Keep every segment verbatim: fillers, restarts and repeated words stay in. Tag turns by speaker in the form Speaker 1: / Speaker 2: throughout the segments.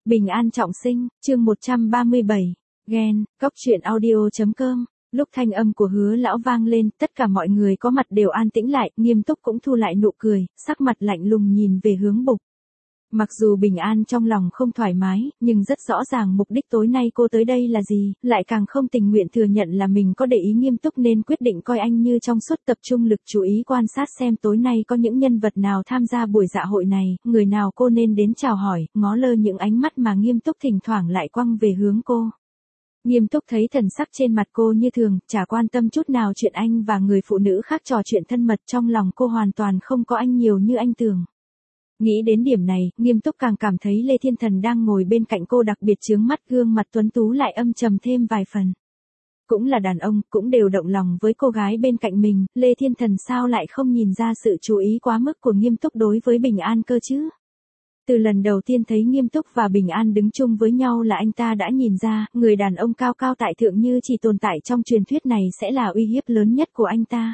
Speaker 1: Bình an trọng sinh, chương một trăm ba mươi bảy, ghen, góc truyện audio.com. Lúc thanh âm của Hứa lão vang lên, tất cả mọi người có mặt đều an tĩnh lại, Nghiêm Túc cũng thu lại nụ cười, sắc mặt lạnh lùng nhìn về hướng Bục. Mặc dù Bình An trong lòng không thoải mái, nhưng rất rõ ràng mục đích tối nay cô tới đây là gì, lại càng không tình nguyện thừa nhận là mình có để ý Nghiêm Túc nên quyết định coi anh như trong suốt, tập trung lực chú ý quan sát xem tối nay có những nhân vật nào tham gia buổi dạ hội này, người nào cô nên đến chào hỏi, ngó lơ những ánh mắt mà Nghiêm Túc thỉnh thoảng lại quăng về hướng cô. Nghiêm Túc thấy thần sắc trên mặt cô như thường, chả quan tâm chút nào chuyện anh và người phụ nữ khác trò chuyện thân mật, trong lòng cô hoàn toàn không có anh nhiều như anh tưởng. Nghĩ đến điểm này, Nghiêm Túc càng cảm thấy Lê Thiên Thần đang ngồi bên cạnh cô đặc biệt chướng mắt, gương mặt tuấn tú lại âm trầm thêm vài phần. Cũng là đàn ông, cũng đều động lòng với cô gái bên cạnh mình, Lê Thiên Thần sao lại không nhìn ra sự chú ý quá mức của Nghiêm Túc đối với Bình An cơ chứ? Từ lần đầu tiên thấy Nghiêm Túc và Bình An đứng chung với nhau là anh ta đã nhìn ra, người đàn ông cao cao tại thượng như chỉ tồn tại trong truyền thuyết này sẽ là uy hiếp lớn nhất của anh ta.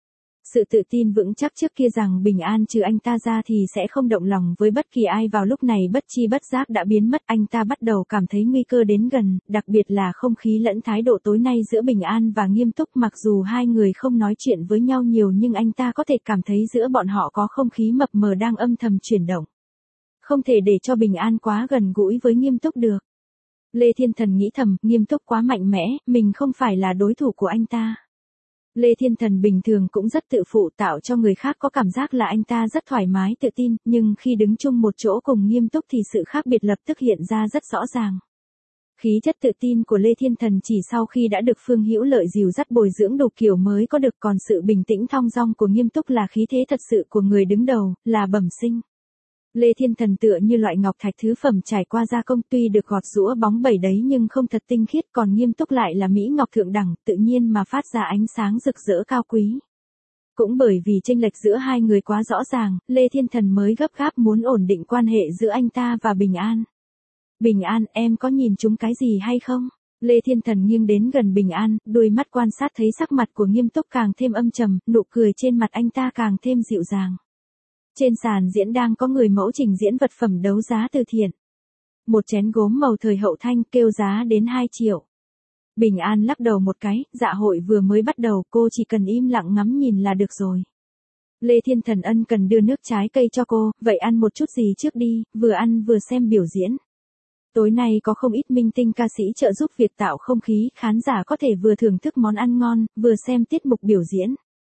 Speaker 1: Sự tự tin vững chắc trước kia rằng Bình An trừ anh ta ra thì sẽ không động lòng với bất kỳ ai vào lúc này bất chi bất giác đã biến mất, anh ta bắt đầu cảm thấy nguy cơ đến gần, đặc biệt là không khí lẫn thái độ tối nay giữa Bình An và Nghiêm Túc, mặc dù hai người không nói chuyện với nhau nhiều nhưng anh ta có thể cảm thấy giữa bọn họ có không khí mập mờ đang âm thầm chuyển động. Không thể để cho Bình An quá gần gũi với Nghiêm Túc được. Lê Thiên Thần nghĩ thầm, Nghiêm Túc quá mạnh mẽ, mình không phải là đối thủ của anh ta. Lê Thiên Thần bình thường cũng rất tự phụ, tạo cho người khác có cảm giác là anh ta rất thoải mái tự tin, nhưng khi đứng chung một chỗ cùng Nghiêm Túc thì sự khác biệt lập tức hiện ra rất rõ ràng. Khí chất tự tin của Lê Thiên Thần chỉ sau khi đã được Phương Hữu Lợi dìu dắt bồi dưỡng đủ kiểu mới có được, còn sự bình tĩnh thong dong của Nghiêm Túc là khí thế thật sự của người đứng đầu, là bẩm sinh. Lê Thiên Thần tựa như loại ngọc thạch thứ phẩm trải qua gia công, tuy được gọt giũa bóng bẩy đấy nhưng không thật tinh khiết, còn Nghiêm Túc lại là mỹ ngọc thượng đẳng, tự nhiên mà phát ra ánh sáng rực rỡ cao quý. Cũng bởi vì chênh lệch giữa hai người quá rõ ràng, Lê Thiên Thần mới gấp gáp muốn ổn định quan hệ giữa anh ta và Bình An. Bình An, em có nhìn chúng cái gì hay không? Lê Thiên Thần nghiêng đến gần Bình An, đôi mắt quan sát thấy sắc mặt của Nghiêm Túc càng thêm âm trầm, nụ cười trên mặt anh ta càng thêm dịu dàng. Trên sàn diễn đang có người mẫu trình diễn vật phẩm đấu giá từ thiện. Một chén gốm màu thời hậu Thanh kêu giá đến hai triệu. Bình An lắc đầu một cái, dạ hội vừa mới bắt đầu, cô chỉ cần im lặng ngắm nhìn là được rồi. Lê Thiên Thần ân cần đưa nước trái cây cho cô, vậy ăn một chút gì trước đi, vừa ăn vừa xem biểu diễn. Tối nay có không ít minh tinh ca sĩ trợ giúp việc tạo không khí, khán giả có thể vừa thưởng thức món ăn ngon, vừa xem tiết mục biểu diễn.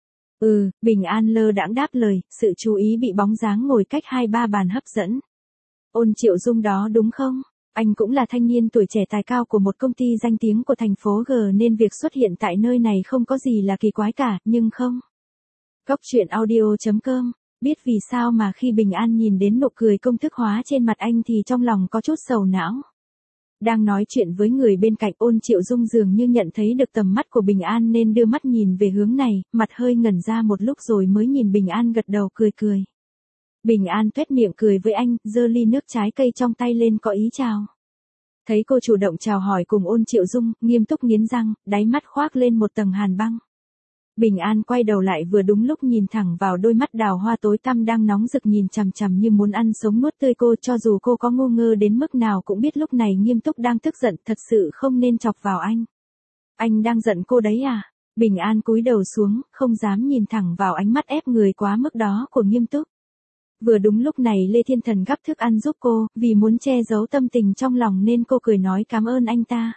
Speaker 1: Ừ, Bình An lơ đãng đáp lời, sự chú ý bị bóng dáng ngồi cách hai ba bàn hấp dẫn. Ôn Triệu Dung đó đúng không? Anh cũng là thanh niên tuổi trẻ tài cao của một công ty danh tiếng của thành phố G nên việc xuất hiện tại nơi này không có gì là kỳ quái cả, nhưng không. Góc truyện audio.com, biết vì sao mà khi Bình An nhìn đến nụ cười công thức hóa trên mặt anh thì trong lòng có chút sầu não. Đang nói chuyện với người bên cạnh, Ôn Triệu Dung dường như nhận thấy được tầm mắt của Bình An nên đưa mắt nhìn về hướng này, mặt hơi ngẩn ra một lúc rồi mới nhìn Bình An gật đầu cười cười. Bình An tuét miệng cười với anh, giơ ly nước trái cây trong tay lên có ý chào. Thấy cô chủ động chào hỏi cùng Ôn Triệu Dung, Nghiêm Túc nghiến răng, đáy mắt khoác lên một tầng hàn băng. Bình An quay đầu lại vừa đúng lúc nhìn thẳng vào đôi mắt đào hoa tối tăm đang nóng rực nhìn chằm chằm như muốn ăn sống nuốt tươi cô, cho dù cô có ngu ngơ đến mức nào cũng biết lúc này Nghiêm Túc đang tức giận, thật sự không nên chọc vào anh. Anh đang giận cô đấy à? Bình An cúi đầu xuống, không dám nhìn thẳng vào ánh mắt ép người quá mức đó của Nghiêm Túc. Vừa đúng lúc này Lê Thiên Thần gắp thức ăn giúp cô, vì muốn che giấu tâm tình trong lòng nên cô cười nói cảm ơn anh ta.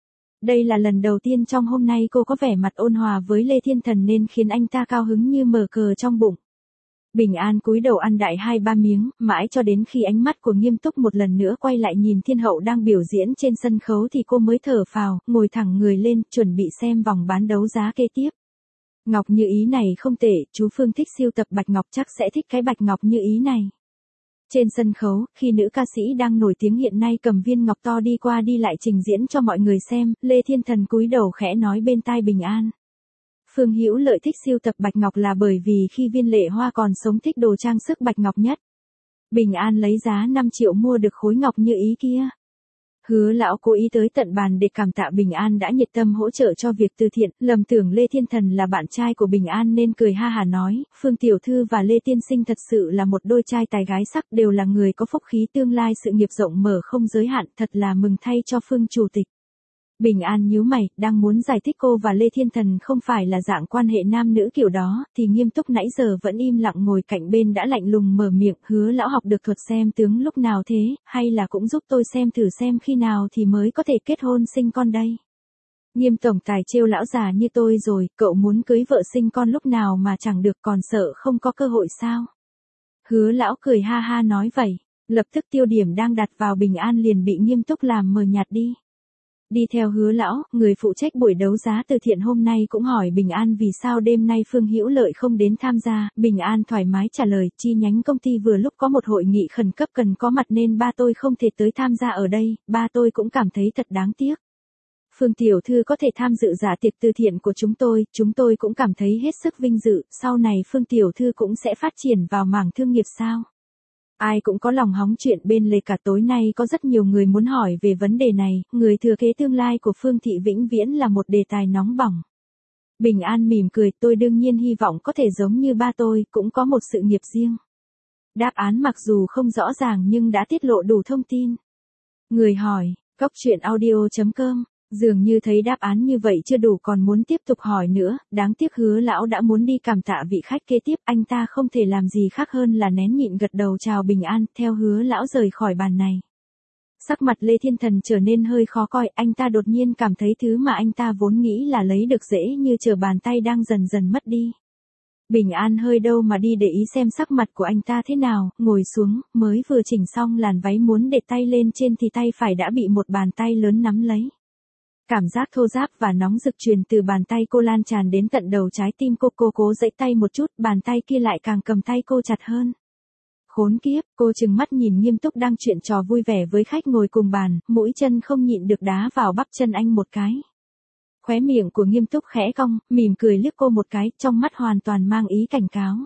Speaker 1: Đây là lần đầu tiên trong hôm nay cô có vẻ mặt ôn hòa với Lê Thiên Thần nên khiến anh ta cao hứng như mở cờ trong bụng. Bình An cúi đầu ăn đại hai ba miếng, mãi cho đến khi ánh mắt của Nghiêm Túc một lần nữa quay lại nhìn thiên hậu đang biểu diễn trên sân khấu thì cô mới thở phào, ngồi thẳng người lên, chuẩn bị xem vòng bán đấu giá kế tiếp. Ngọc như ý này không tệ, chú Phương thích sưu tập bạch ngọc chắc sẽ thích cái bạch ngọc như ý này. Trên sân khấu, khi nữ ca sĩ đang nổi tiếng hiện nay cầm viên ngọc to đi qua đi lại trình diễn cho mọi người xem, Lê Thiên Thần cúi đầu khẽ nói bên tai Bình An. Phương Hữu Lợi thích sưu tập bạch ngọc là bởi vì khi Viên Lệ Hoa còn sống thích đồ trang sức bạch ngọc nhất. Bình An lấy giá năm triệu mua được khối ngọc như ý kia. Hứa lão cố ý tới tận bàn để cảm tạ Bình An đã nhiệt tâm hỗ trợ cho việc từ thiện, lầm tưởng Lê Thiên Thần là bạn trai của Bình An nên cười ha hả nói, Phương Tiểu Thư và Lê Tiên Sinh thật sự là một đôi trai tài gái sắc, đều là người có phúc khí, tương lai sự nghiệp rộng mở không giới hạn, thật là mừng thay cho Phương Chủ tịch. Bình An nhíu mày, đang muốn giải thích cô và Lê Thiên Thần không phải là dạng quan hệ nam nữ kiểu đó, thì Nghiêm Túc nãy giờ vẫn im lặng ngồi cạnh bên đã lạnh lùng mở miệng, Hứa lão học được thuật xem tướng lúc nào thế, hay là cũng giúp tôi xem thử xem khi nào thì mới có thể kết hôn sinh con đây. Nghiêm tổng tài trêu lão già như tôi rồi, cậu muốn cưới vợ sinh con lúc nào mà chẳng được, còn sợ không có cơ hội sao? Hứa lão cười ha ha nói vậy, lập tức tiêu điểm đang đặt vào Bình An liền bị Nghiêm Túc làm mờ nhạt đi. Đi theo Hứa lão, người phụ trách buổi đấu giá từ thiện hôm nay cũng hỏi Bình An vì sao đêm nay Phương Hữu Lợi không đến tham gia, Bình An thoải mái trả lời, chi nhánh công ty vừa lúc có một hội nghị khẩn cấp cần có mặt nên ba tôi không thể tới tham gia ở đây, ba tôi cũng cảm thấy thật đáng tiếc. Phương Tiểu Thư có thể tham dự giả tiệc từ thiện của chúng tôi, chúng tôi cũng cảm thấy hết sức vinh dự, sau này Phương Tiểu Thư cũng sẽ phát triển vào mảng thương nghiệp sao? Ai cũng có lòng hóng chuyện bên lề, cả tối nay có rất nhiều người muốn hỏi về vấn đề này, người thừa kế tương lai của Phương Thị vĩnh viễn là một đề tài nóng bỏng. Bình An mỉm cười, tôi đương nhiên hy vọng có thể giống như ba tôi, cũng có một sự nghiệp riêng. Đáp án mặc dù không rõ ràng nhưng đã tiết lộ đủ thông tin. Người hỏi, cóc truyện audio chấm com. Dường như thấy đáp án như vậy chưa đủ còn muốn tiếp tục hỏi nữa, đáng tiếc Hứa lão đã muốn đi cảm tạ vị khách kế tiếp, anh ta không thể làm gì khác hơn là nén nhịn gật đầu chào Bình An, theo Hứa lão rời khỏi bàn này. Sắc mặt Lê Thiên Thần trở nên hơi khó coi, anh ta đột nhiên cảm thấy thứ mà anh ta vốn nghĩ là lấy được dễ như trở bàn tay đang dần dần mất đi. Bình An hơi đâu mà đi để ý xem sắc mặt của anh ta thế nào, ngồi xuống, mới vừa chỉnh xong làn váy muốn để tay lên trên thì tay phải đã bị một bàn tay lớn nắm lấy. Cảm giác thô ráp và nóng rực truyền từ bàn tay cô lan tràn đến tận đầu trái tim cô, cô cố giãy tay một chút, bàn tay kia lại càng cầm tay cô chặt hơn. Khốn kiếp, cô trừng mắt nhìn Nghiêm Túc đang chuyện trò vui vẻ với khách ngồi cùng bàn, mũi chân không nhịn được đá vào bắp chân anh một cái. Khóe miệng của Nghiêm Túc khẽ cong, mỉm cười liếc cô một cái, trong mắt hoàn toàn mang ý cảnh cáo.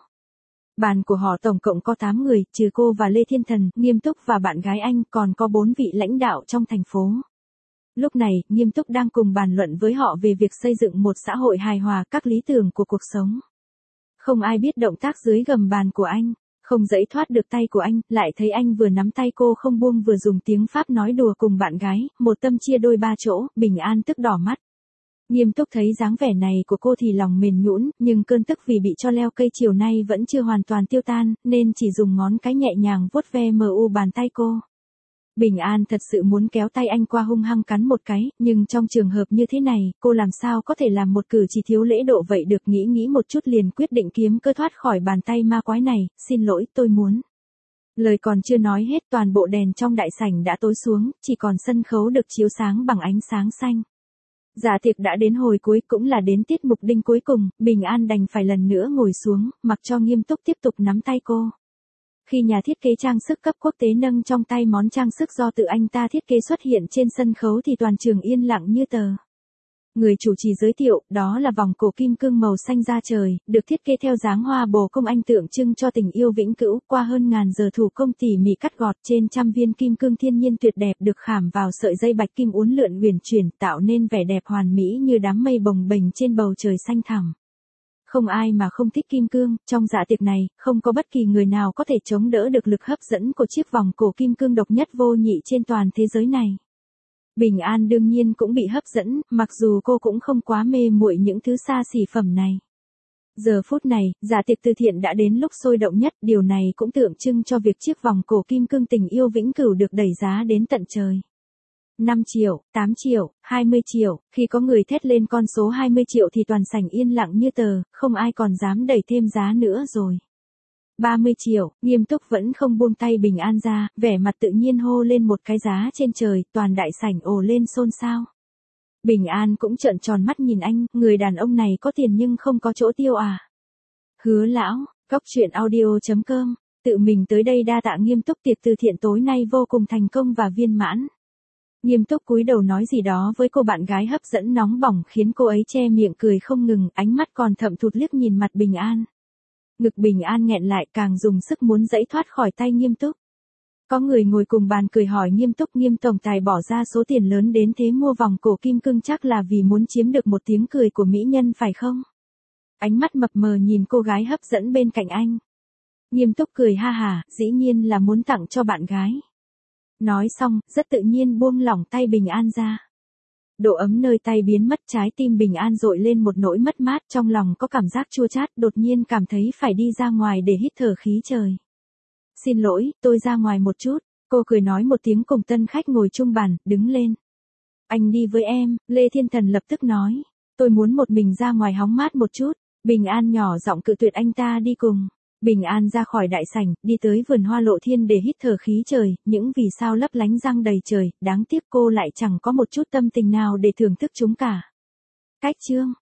Speaker 1: Bàn của họ tổng cộng có tám người, trừ cô và Lê Thiên Thần, Nghiêm Túc và bạn gái anh, còn có bốn vị lãnh đạo trong thành phố. Lúc này, Nghiêm Túc đang cùng bàn luận với họ về việc xây dựng một xã hội hài hòa, các lý tưởng của cuộc sống. Không ai biết động tác dưới gầm bàn của anh, không giãy thoát được tay của anh, lại thấy anh vừa nắm tay cô không buông vừa dùng tiếng Pháp nói đùa cùng bạn gái, một tâm chia đôi ba chỗ, Bình An tức đỏ mắt. Nghiêm Túc thấy dáng vẻ này của cô thì lòng mềm nhũn, nhưng cơn tức vì bị cho leo cây chiều nay vẫn chưa hoàn toàn tiêu tan, nên chỉ dùng ngón cái nhẹ nhàng vuốt ve mờ u bàn tay cô. Bình An thật sự muốn kéo tay anh qua hung hăng cắn một cái, nhưng trong trường hợp như thế này, cô làm sao có thể làm một cử chỉ thiếu lễ độ vậy được, nghĩ nghĩ một chút liền quyết định kiếm cơ thoát khỏi bàn tay ma quái này, xin lỗi, tôi muốn. Lời còn chưa nói hết toàn bộ đèn trong đại sảnh đã tối xuống, chỉ còn sân khấu được chiếu sáng bằng ánh sáng xanh. Dạ tiệc đã đến hồi cuối cũng là đến tiết mục đinh cuối cùng, Bình An đành phải lần nữa ngồi xuống, mặc cho Nghiêm Túc tiếp tục nắm tay cô. Khi nhà thiết kế trang sức cấp quốc tế nâng trong tay món trang sức do tự anh ta thiết kế xuất hiện trên sân khấu thì toàn trường yên lặng như tờ. Người chủ trì giới thiệu, đó là vòng cổ kim cương màu xanh da trời, được thiết kế theo dáng hoa bồ công anh tượng trưng cho tình yêu vĩnh cửu, qua hơn ngàn giờ thủ công tỉ mỉ cắt gọt, trên trăm viên kim cương thiên nhiên tuyệt đẹp được khảm vào sợi dây bạch kim uốn lượn huyền chuyển, tạo nên vẻ đẹp hoàn mỹ như đám mây bồng bềnh trên bầu trời xanh thẳm. Không ai mà không thích kim cương, trong dạ tiệc này, không có bất kỳ người nào có thể chống đỡ được lực hấp dẫn của chiếc vòng cổ kim cương độc nhất vô nhị trên toàn thế giới này. Bình An đương nhiên cũng bị hấp dẫn, mặc dù cô cũng không quá mê muội những thứ xa xỉ phẩm này. Giờ phút này, dạ tiệc từ thiện đã đến lúc sôi động nhất, điều này cũng tượng trưng cho việc chiếc vòng cổ kim cương tình yêu vĩnh cửu được đẩy giá đến tận trời. năm triệu, tám triệu, hai mươi triệu, khi có người thét lên con số hai mươi triệu thì toàn sảnh yên lặng như tờ, không ai còn dám đẩy thêm giá nữa rồi. ba mươi triệu, Nghiêm Túc vẫn không buông tay Bình An ra, vẻ mặt tự nhiên hô lên một cái giá trên trời, toàn đại sảnh ồ lên xôn xao. Bình An cũng trợn tròn mắt nhìn anh, người đàn ông này có tiền nhưng không có chỗ tiêu à. Hứa lão, cóc truyện audio chấm com, tự mình tới đây đa tạ Nghiêm Túc, tiệc từ thiện tối nay vô cùng thành công và viên mãn. Nghiêm Túc cúi đầu nói gì đó với cô bạn gái hấp dẫn nóng bỏng khiến cô ấy che miệng cười không ngừng, ánh mắt còn thậm thụt liếc nhìn mặt Bình An. Ngực Bình An nghẹn lại càng dùng sức muốn giãy thoát khỏi tay Nghiêm Túc. Có người ngồi cùng bàn cười hỏi nghiêm túc, Nghiêm tổng tài bỏ ra số tiền lớn đến thế mua vòng cổ kim cương chắc là vì muốn chiếm được một tiếng cười của mỹ nhân phải không? Ánh mắt mập mờ nhìn cô gái hấp dẫn bên cạnh anh. Nghiêm túc cười ha hả, dĩ nhiên là muốn tặng cho bạn gái. Nói xong, rất tự nhiên buông lỏng tay Bình An ra. Độ ấm nơi tay biến mất, trái tim Bình An dội lên một nỗi mất mát, trong lòng có cảm giác chua chát, đột nhiên cảm thấy phải đi ra ngoài để hít thở khí trời. Xin lỗi, tôi ra ngoài một chút, cô cười nói một tiếng cùng tân khách ngồi chung bàn, đứng lên. Anh đi với em, Lê Thiên Thần lập tức nói. Tôi muốn một mình ra ngoài hóng mát một chút. Bình An nhỏ giọng cự tuyệt anh ta đi cùng. Bình An ra khỏi đại sảnh, đi tới vườn hoa lộ thiên để hít thở khí trời, những vì sao lấp lánh răng đầy trời, đáng tiếc cô lại chẳng có một chút tâm tình nào để thưởng thức chúng cả. Cách chương